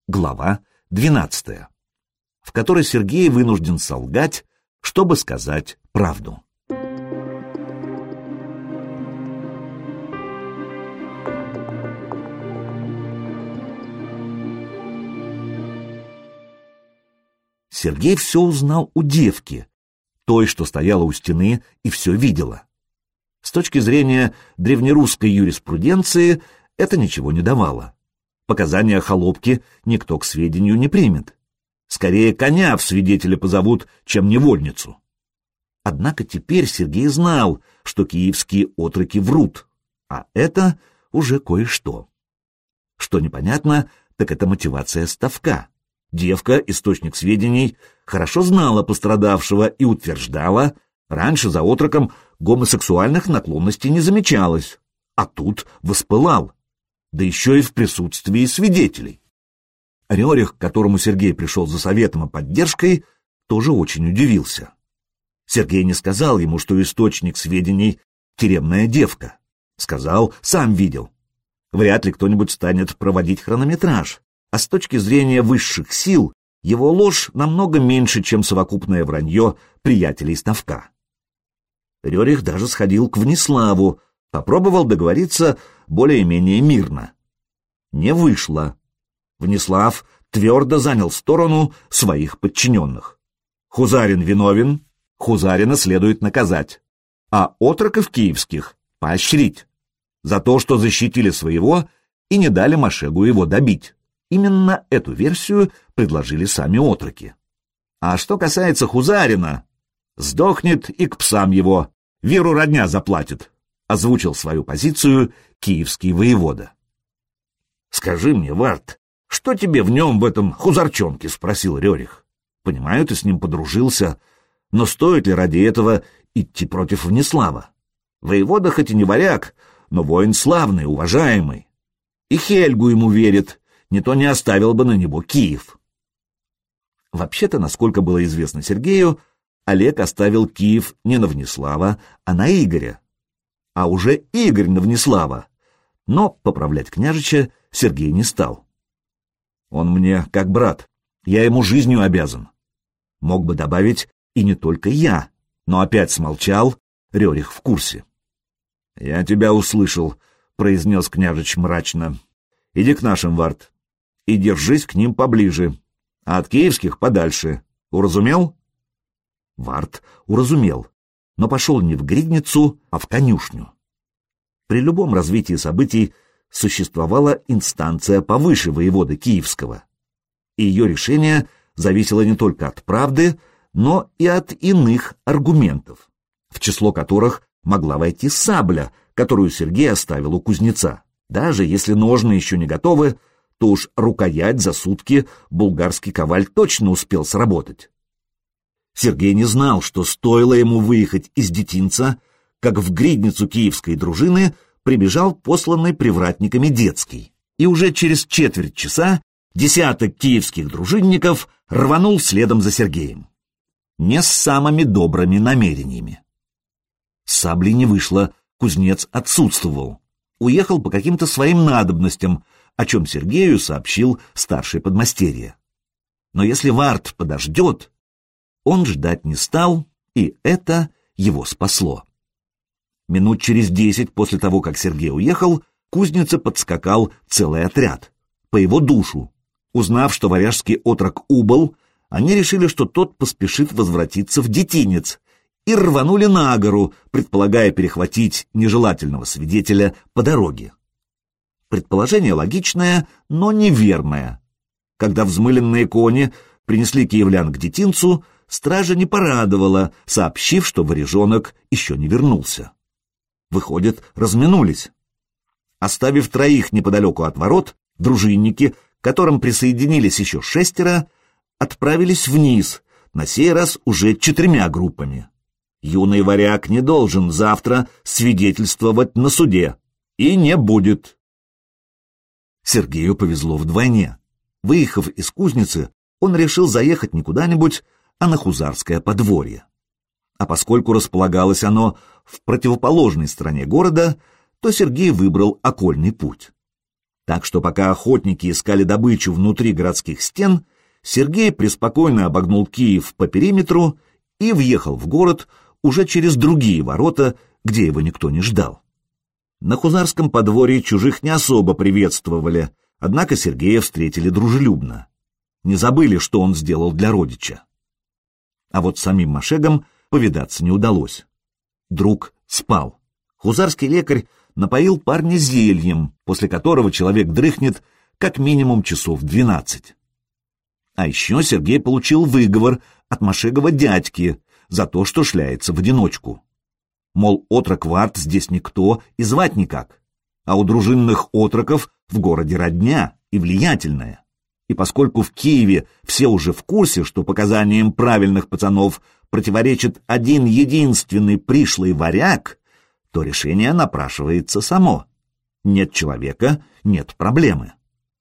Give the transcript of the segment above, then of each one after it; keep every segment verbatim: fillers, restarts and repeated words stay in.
Глава двенадцатая, в которой Сергей вынужден солгать, чтобы сказать правду. Сергей все узнал у девки, той, что стояла у стены и все видела. С точки зрения древнерусской юриспруденции это ничего не давало. Показания холопки никто к сведению не примет. Скорее коня в свидетеля позовут, чем невольницу. Однако теперь Сергей знал, что киевские отроки врут, а это уже кое-что. Что непонятно, так это мотивация Ставка. Девка, источник сведений, хорошо знала пострадавшего и утверждала, раньше за отроком гомосексуальных наклонностей не замечалось, а тут воспылал, да еще и в присутствии свидетелей. Рерих, к которому Сергей пришел за советом и поддержкой, тоже очень удивился. Сергей не сказал ему, что источник сведений — тюремная девка. Сказал, сам видел. Вряд ли кто-нибудь станет проводить хронометраж, а с точки зрения высших сил его ложь намного меньше, чем совокупное вранье приятелей Ставка. Рерих даже сходил к Внеславу, попробовал договориться более-менее мирно. Не вышло. Внеслав твердо занял сторону своих подчиненных. Хузарин виновен, Хузарина следует наказать, а отроков киевских поощрить за то, что защитили своего и не дали Машегу его добить. Именно эту версию предложили сами отроки. А что касается Хузарина, сдохнет и к псам его, веру родня заплатит, озвучил свою позицию киевский воевода. «Скажи мне, Варт, что тебе в нем, в этом хузарчонке?» — спросил Рерих. «Понимаю, ты с ним подружился, но стоит ли ради этого идти против Внеслава? Воевода хоть и не варяг, но воин славный, уважаемый. И Хельгу ему верит, не то не оставил бы на него Киев». Вообще-то, насколько было известно Сергею, Олег оставил Киев не на Внеслава, а на Игоря. А уже Игорь на Внеслава. Но поправлять княжича Сергей не стал. «Он мне как брат, я ему жизнью обязан». Мог бы добавить и не только я, но опять смолчал, Рерих в курсе. «Я тебя услышал», — произнес княжич мрачно. «Иди к нашим, Варт, и держись к ним поближе, а от киевских подальше. Уразумел?» Варт уразумел, но пошел не в гридницу, а в конюшню. При любом развитии событий существовала инстанция повыше воеводы Киевского, и ее решение зависело не только от правды, но и от иных аргументов, в число которых могла войти сабля, которую Сергей оставил у кузнеца. Даже если ножны еще не готовы, то уж рукоять за сутки булгарский коваль точно успел сработать. Сергей не знал, что стоило ему выехать из детинца, как в гридницу киевской дружины прибежал посланный привратниками Детский, и уже через четверть часа десяток киевских дружинников рванул следом за Сергеем. Не с самыми добрыми намерениями. С саблей не вышло, кузнец отсутствовал. Уехал по каким-то своим надобностям, о чем Сергею сообщил старший подмастерье. Но если Варт подождет, он ждать не стал, и это его спасло. Минут через десять после того, как Сергей уехал, к кузнице подскакал целый отряд, по его душу. Узнав, что варяжский отрок убыл, они решили, что тот поспешит возвратиться в детинец, и рванули на гору, предполагая перехватить нежелательного свидетеля по дороге. Предположение логичное, но неверное. Когда взмыленные кони принесли киевлян к детинцу, стража не порадовала, сообщив, что варяжонок еще не вернулся. Выходит, разминулись. Оставив троих неподалеку от ворот, дружинники, к которым присоединились еще шестеро, отправились вниз, на сей раз уже четырьмя группами. Юный варяг не должен завтра свидетельствовать на суде. И не будет. Сергею повезло вдвойне. Выехав из кузницы, он решил заехать не куда-нибудь, а на хузарское подворье. А поскольку располагалось оно в противоположной стороне города, то Сергей выбрал окольный путь. Так что пока охотники искали добычу внутри городских стен, Сергей преспокойно обогнул Киев по периметру и въехал в город уже через другие ворота, где его никто не ждал. На хузарском подворье чужих не особо приветствовали, однако Сергея встретили дружелюбно. Не забыли, что он сделал для родича. А вот самим Машегам повидаться не удалось. Друг спал. Хузарский лекарь напоил парня зельем, после которого человек дрыхнет как минимум часов двенадцать. А еще Сергей получил выговор от Машегова дядьки за то, что шляется в одиночку. Мол, отрок Варт здесь никто и звать никак, а у дружинных отроков в городе родня и влиятельная. И поскольку в Киеве все уже в курсе, что показаниям правильных пацанов противоречит один единственный пришлый варяг, то решение напрашивается само. Нет человека — нет проблемы.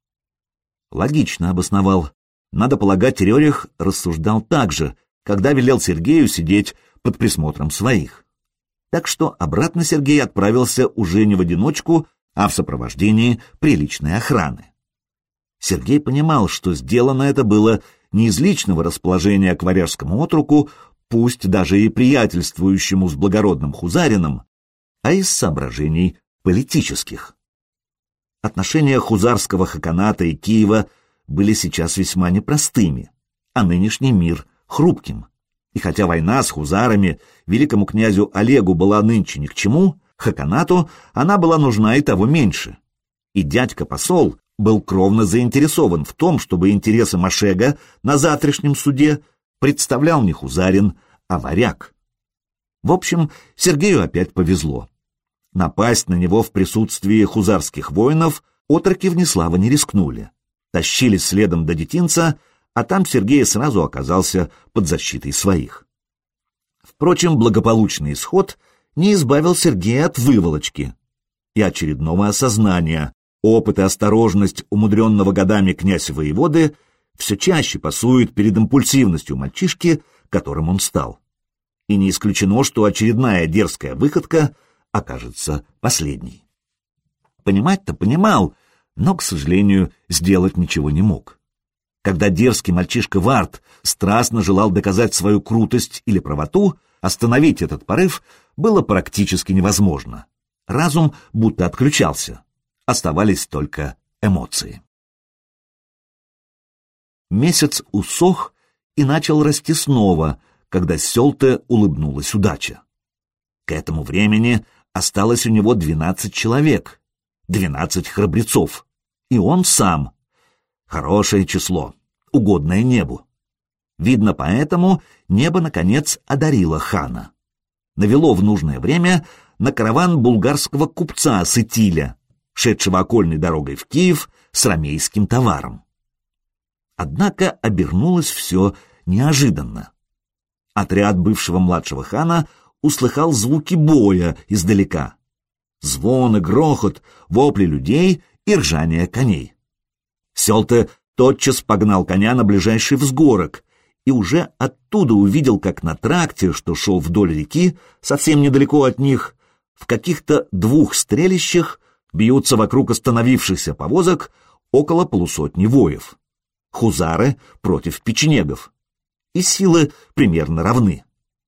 Логично обосновал. Надо полагать, Рерих рассуждал так же, когда велел Сергею сидеть под присмотром своих. Так что обратно Сергей отправился уже не в одиночку, а в сопровождении приличной охраны. Сергей понимал, что сделано это было не из личного расположения к варяжскому отроку, пусть даже и приятельствующему с благородным хузарином, а из соображений политических. Отношения хузарского хаканата и Киева были сейчас весьма непростыми, а нынешний мир — хрупким. И хотя война с хузарами великому князю Олегу была нынче ни к чему, хаканату она была нужна и того меньше. И дядька-посол был кровно заинтересован в том, чтобы интересы Машега на завтрашнем суде представлял не хузарин, а варяг. В общем, Сергею опять повезло. Напасть на него в присутствии хузарских воинов отроки Внеслава не рискнули. Тащились следом до детинца, а там Сергей сразу оказался под защитой своих. Впрочем, благополучный исход не избавил Сергея от выволочки и очередного осознания. Опыт и осторожность умудренного годами князя-воеводы все чаще пасует перед импульсивностью мальчишки, которым он стал. И не исключено, что очередная дерзкая выходка окажется последней. Понимать-то понимал, но, к сожалению, сделать ничего не мог. Когда дерзкий мальчишка Варт страстно желал доказать свою крутость или правоту, остановить этот порыв было практически невозможно. Разум будто отключался. Оставались только эмоции. Месяц усох и начал расти снова, когда Селте улыбнулась удача. К этому времени осталось у него двенадцать человек, двенадцать храбрецов, и он сам. Хорошее число, угодное небу. Видно, поэтому небо, наконец, одарило хана. Навело в нужное время на караван булгарского купца Сытиля, шедшего окольной дорогой в Киев с ромейским товаром. Однако обернулось все неожиданно. Отряд бывшего младшего хана услыхал звуки боя издалека. Звон и грохот, вопли людей и ржание коней. Селте тотчас погнал коня на ближайший взгорок и уже оттуда увидел, как на тракте, что шел вдоль реки, совсем недалеко от них, в каких-то двух стрелищах бьются вокруг остановившихся повозок около полусотни воев. Хузары против печенегов. И силы примерно равны.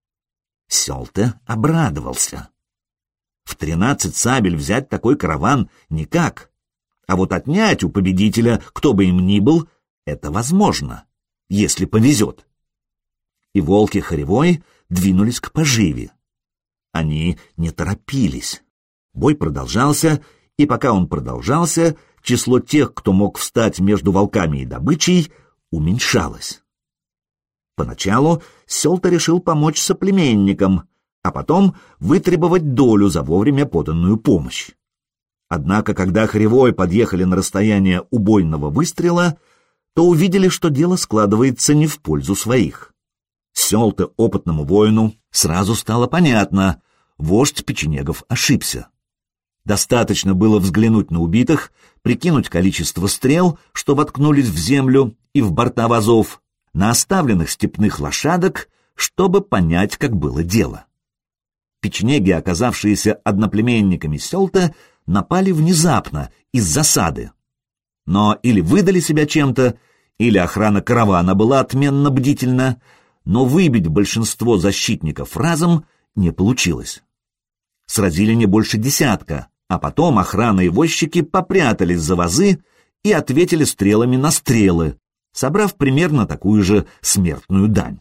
Селте обрадовался. В тринадцать сабель взять такой караван никак, а вот отнять у победителя, кто бы им ни был, это возможно, если повезет. И волки Хоревой двинулись к поживе. Они не торопились. Бой продолжался, и пока он продолжался, число тех, кто мог встать между волками и добычей, уменьшалось. Поначалу Селте решил помочь соплеменникам, а потом вытребовать долю за вовремя поданную помощь. Однако, когда Хоревой подъехали на расстояние убойного выстрела, то увидели, что дело складывается не в пользу своих. Селте, опытному воину, сразу стало понятно — вождь печенегов ошибся. Достаточно было взглянуть на убитых, прикинуть количество стрел, что воткнулись в землю и в борта вазов, на оставленных степных лошадок, чтобы понять, как было дело. Печенеги, оказавшиеся одноплеменниками Селте, напали внезапно, из засады. Но или выдали себя чем-то, или охрана каравана была отменно бдительна, но выбить большинство защитников разом не получилось. Сразили не больше десятка, а потом охрана и возчики попрятались за вазы и ответили стрелами на стрелы, собрав примерно такую же смертную дань.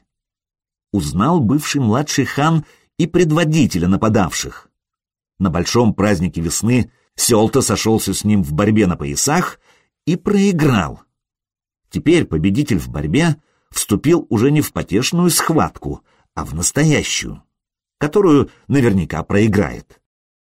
Узнал бывший младший хан и предводителя нападавших. На большом празднике весны Сёлте сошелся с ним в борьбе на поясах и проиграл. Теперь победитель в борьбе вступил уже не в потешную схватку, а в настоящую, которую наверняка проиграет.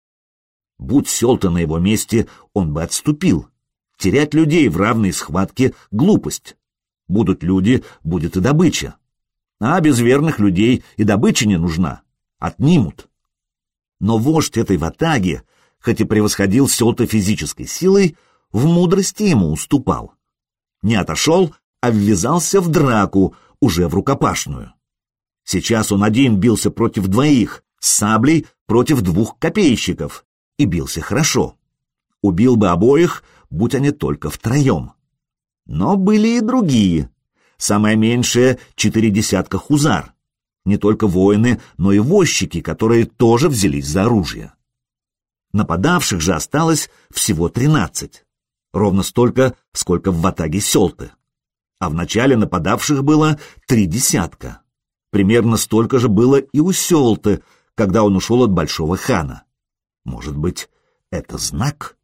Будь Сёлте на его месте, он бы отступил. Терять людей в равной схватке — глупость. Будут люди, будет и добыча. А без верных людей и добыча не нужна. Отнимут. Но вождь этой ватаги, хоть и превосходил Сёлте физической силой, в мудрости ему уступал. Не отошел, а ввязался в драку, уже в рукопашную. Сейчас он один бился против двоих, с саблей против двух копейщиков, и бился хорошо. Убил бы обоих, будь они только втроем. Но были и другие. Самое меньшее — четыре десятка хузар. Не только воины, но и возчики, которые тоже взялись за оружие. Нападавших же осталось всего тринадцать. Ровно столько, сколько в ватаге Сёлте. А в начале нападавших было три десятка. Примерно столько же было и у Сёлте, когда он ушел от большого хана. Может быть, это знак?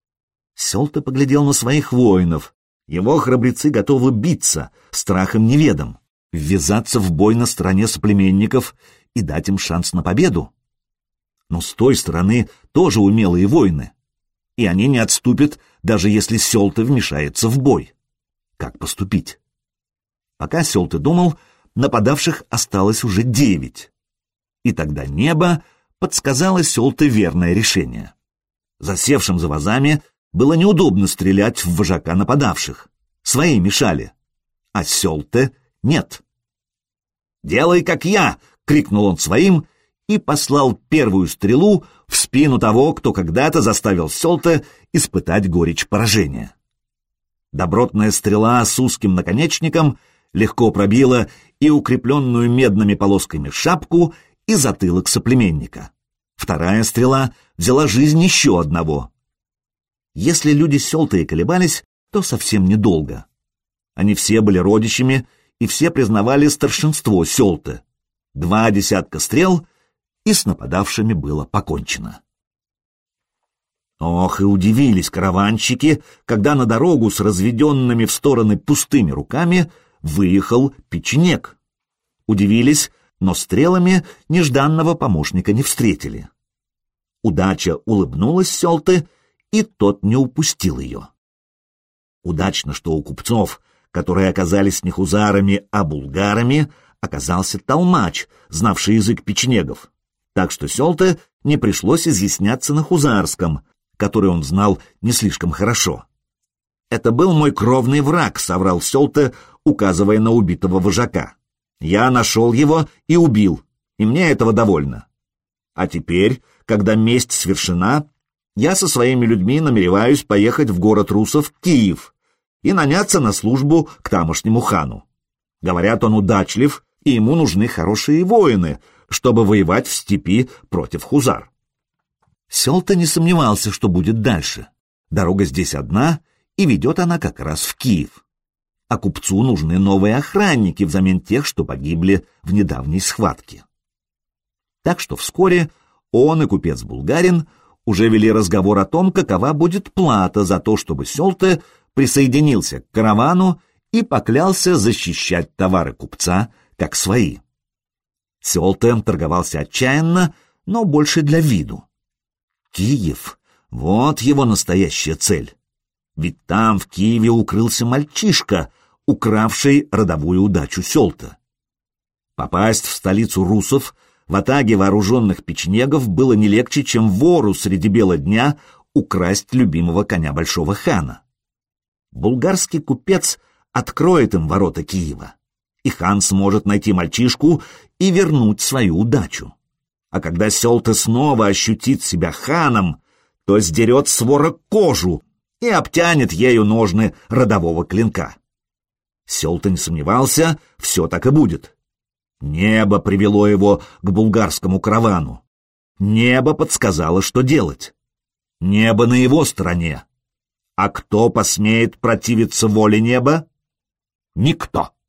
Сёлте поглядел на своих воинов. Его храбрецы готовы биться, страхом неведом, ввязаться в бой на стороне соплеменников и дать им шанс на победу. Но с той стороны тоже умелые воины, и они не отступят, даже если Сёлте вмешается в бой. Как поступить? Пока Сёлте думал, нападавших осталось уже девять. И тогда небо подсказало Сёлте верное решение. Засевшим за вазами было неудобно стрелять в вожака нападавших. Свои мешали, а Сёлте нет. «Делай, как я!» — крикнул он своим и послал первую стрелу в спину того, кто когда-то заставил Сёлте испытать горечь поражения. Добротная стрела с узким наконечником легко пробила и укрепленную медными полосками шапку, и затылок соплеменника. Вторая стрела взяла жизнь еще одного. Если люди Сёлте и колебались, то совсем недолго. Они все были родичами, и все признавали старшинство Сёлте. Два десятка стрел, и с нападавшими было покончено. Ох, и удивились караванщики, когда на дорогу с разведенными в стороны пустыми руками выехал печенег. Удивились, но стрелами нежданного помощника не встретили. Удача улыбнулась Сёлте, и тот не упустил ее. Удачно, что у купцов, которые оказались не хузарами, а булгарами, оказался толмач, знавший язык печенегов, так что Сёлте не пришлось изъясняться на хузарском, который он знал не слишком хорошо. «Это был мой кровный враг», — соврал Сёлте, указывая на убитого вожака. «Я нашел его и убил, и мне этого довольно. А теперь, когда месть свершена, я со своими людьми намереваюсь поехать в город русов Киев и наняться на службу к тамошнему хану. Говорят, он удачлив, и ему нужны хорошие воины, чтобы воевать в степи против хузар». Сёлте не сомневался, что будет дальше. Дорога здесь одна, и ведет она как раз в Киев. А купцу нужны новые охранники взамен тех, что погибли в недавней схватке. Так что вскоре он и купец-булгарин уже вели разговор о том, какова будет плата за то, чтобы Сёлте присоединился к каравану и поклялся защищать товары купца как свои. Сёлте торговался отчаянно, но больше для виду. Киев — вот его настоящая цель. Ведь там, в Киеве, укрылся мальчишка, укравший родовую удачу Сёлте. Попасть в столицу русов в атаге вооруженных печенегов было не легче, чем вору среди бела дня украсть любимого коня большого хана. Булгарский купец откроет им ворота Киева, и хан сможет найти мальчишку и вернуть свою удачу. А когда Сёлте снова ощутит себя ханом, то сдерет с вора кожу, и обтянет ею ножны родового клинка. Сел-то не сомневался, все так и будет. Небо привело его к булгарскому каравану. Небо подсказало, что делать. Небо на его стороне. А кто посмеет противиться воле неба? Никто.